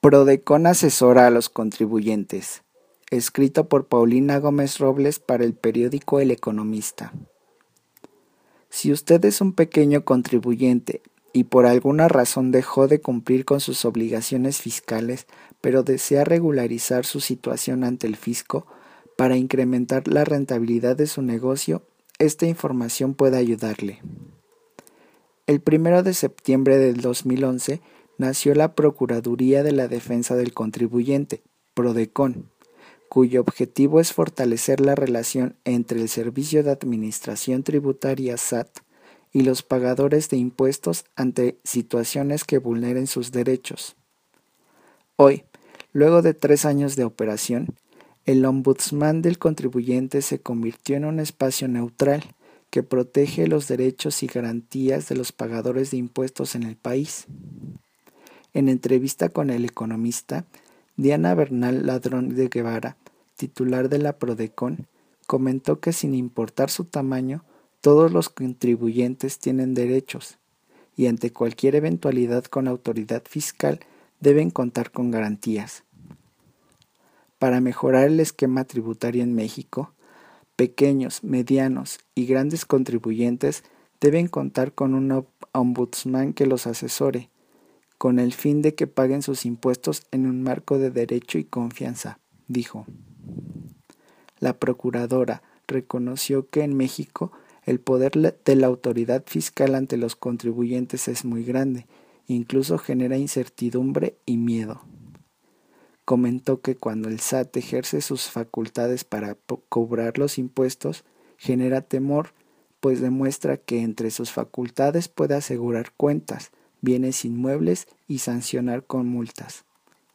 Prodecon asesora a los contribuyentes. Escrito por Paulina Gómez Robles para el periódico El Economista. Si usted es un pequeño contribuyente y por alguna razón dejó de cumplir con sus obligaciones fiscales, pero desea regularizar su situación ante el fisco para incrementar la rentabilidad de su negocio, esta información puede ayudarle. El 1 de septiembre del 2011 nació la Procuraduría de la Defensa del Contribuyente, Prodecon, cuyo objetivo es fortalecer la relación entre el Servicio de Administración Tributaria SAT y los pagadores de impuestos ante situaciones que vulneren sus derechos. Hoy, luego de 3 años de operación, el Ombudsman del Contribuyente se convirtió en un espacio neutral que protege los derechos y garantías de los pagadores de impuestos en el país. En entrevista con El Economista, Diana Bernal Ladrón de Guevara, titular de la Prodecon, comentó que sin importar su tamaño, todos los contribuyentes tienen derechos y ante cualquier eventualidad con la autoridad fiscal deben contar con garantías. Para mejorar el esquema tributario en México, pequeños, medianos y grandes contribuyentes deben contar con un ombudsman que los asesore, con el fin de que paguen sus impuestos en un marco de derecho y confianza, dijo. La procuradora reconoció que en México el poder de la autoridad fiscal ante los contribuyentes es muy grande, incluso genera incertidumbre y miedo. Comentó que cuando el SAT ejerce sus facultades para cobrar los impuestos, genera temor, pues demuestra que entre sus facultades puede asegurar cuentas, bienes inmuebles y sancionar con multas.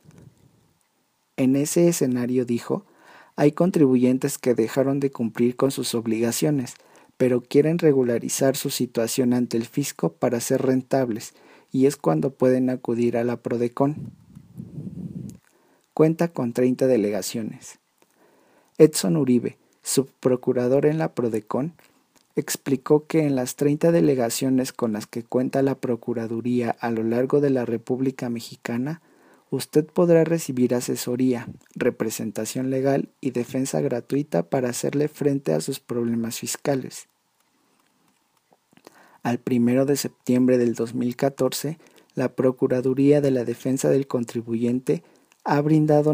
En ese escenario, dijo, hay contribuyentes que dejaron de cumplir con sus obligaciones, pero quieren regularizar su situación ante el fisco para ser rentables, y es cuando pueden acudir a la Prodecon. Cuenta con 30 delegaciones. Edson Uribe, subprocurador en la Prodecon, explicó que en las 30 delegaciones con las que cuenta la Procuraduría a lo largo de la República Mexicana, usted podrá recibir asesoría, representación legal y defensa gratuita para hacerle frente a sus problemas fiscales. Al 1 de septiembre del 2014, la Procuraduría de la Defensa del Contribuyente ha brindado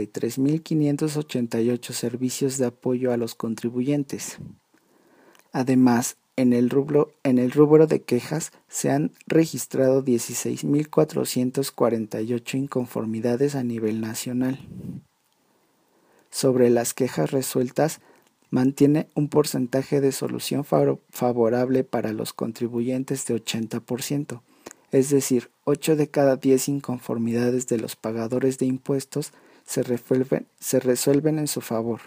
93.588 servicios de apoyo a los contribuyentes. Además, en el rubro de quejas se han registrado 16.448 inconformidades a nivel nacional. Sobre las quejas resueltas, mantiene un porcentaje de solución favorable para los contribuyentes de 80%, es decir, 8 de cada 10 inconformidades de los pagadores de impuestos se resuelven en su favor.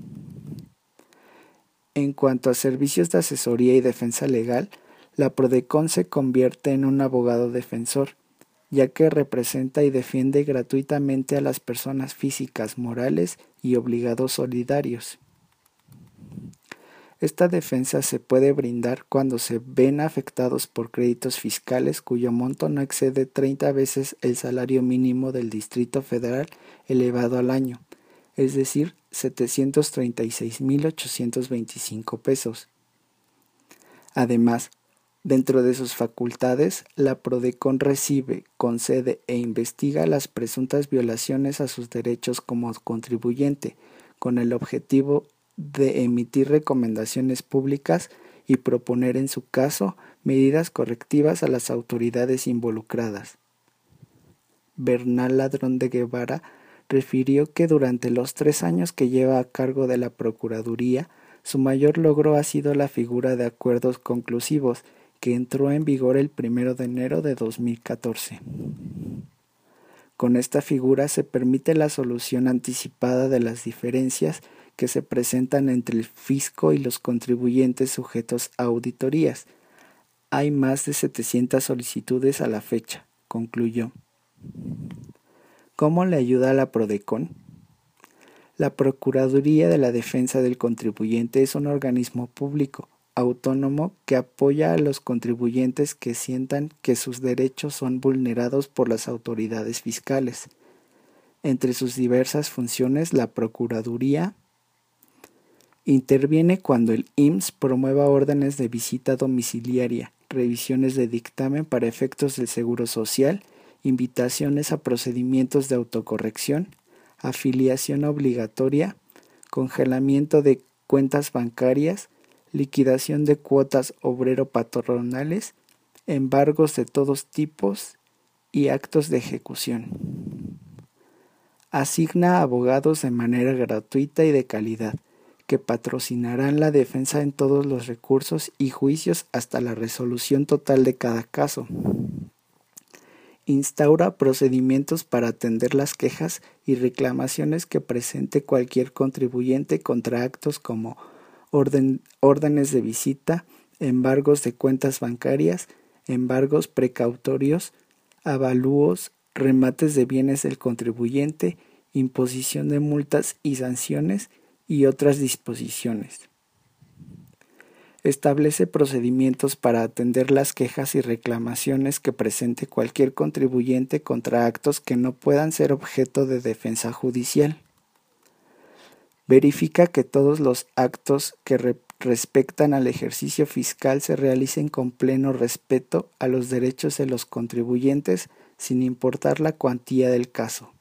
En cuanto a servicios de asesoría y defensa legal, la Prodecon se convierte en un abogado defensor, ya que representa y defiende gratuitamente a las personas físicas, morales y obligados solidarios. Esta defensa se puede brindar cuando se ven afectados por créditos fiscales cuyo monto no excede 30 veces el salario mínimo del Distrito Federal elevado al año, es decir, 736.825 pesos. Además, dentro de sus facultades, la Prodecon recibe, concede e investiga las presuntas violaciones a sus derechos como contribuyente, con el objetivo de emitir recomendaciones públicas y proponer en su caso medidas correctivas a las autoridades involucradas. Bernal Ladrón de Guevara refirió que durante los 3 años que lleva a cargo de la Procuraduría, su mayor logro ha sido la figura de acuerdos conclusivos, que entró en vigor el 1 de enero de 2014. Con esta figura se permite la solución anticipada de las diferencias que se presentan entre el fisco y los contribuyentes sujetos a auditorías. Hay más de 700 solicitudes a la fecha, concluyó. ¿Cómo le ayuda a la Prodecon? La Procuraduría de la Defensa del Contribuyente es un organismo público, autónomo, que apoya a los contribuyentes que sientan que sus derechos son vulnerados por las autoridades fiscales. Entre sus diversas funciones, la Procuraduría interviene cuando el IMSS promueva órdenes de visita domiciliaria, revisiones de dictamen para efectos del Seguro Social, invitaciones a procedimientos de autocorrección, afiliación obligatoria, congelamiento de cuentas bancarias, liquidación de cuotas obrero-patronales, embargos de todos tipos y actos de ejecución. Asigna abogados de manera gratuita y de calidad, que patrocinarán la defensa en todos los recursos y juicios hasta la resolución total de cada caso. Instaura procedimientos para atender las quejas y reclamaciones que presente cualquier contribuyente contra actos como órdenes de visita, embargos de cuentas bancarias, embargos precautorios, avalúos, remates de bienes del contribuyente, imposición de multas y sanciones y otras disposiciones. Establece procedimientos para atender las quejas y reclamaciones que presente cualquier contribuyente contra actos que no puedan ser objeto de defensa judicial. Verifica que todos los actos que respectan al ejercicio fiscal se realicen con pleno respeto a los derechos de los contribuyentes sin importar la cuantía del caso.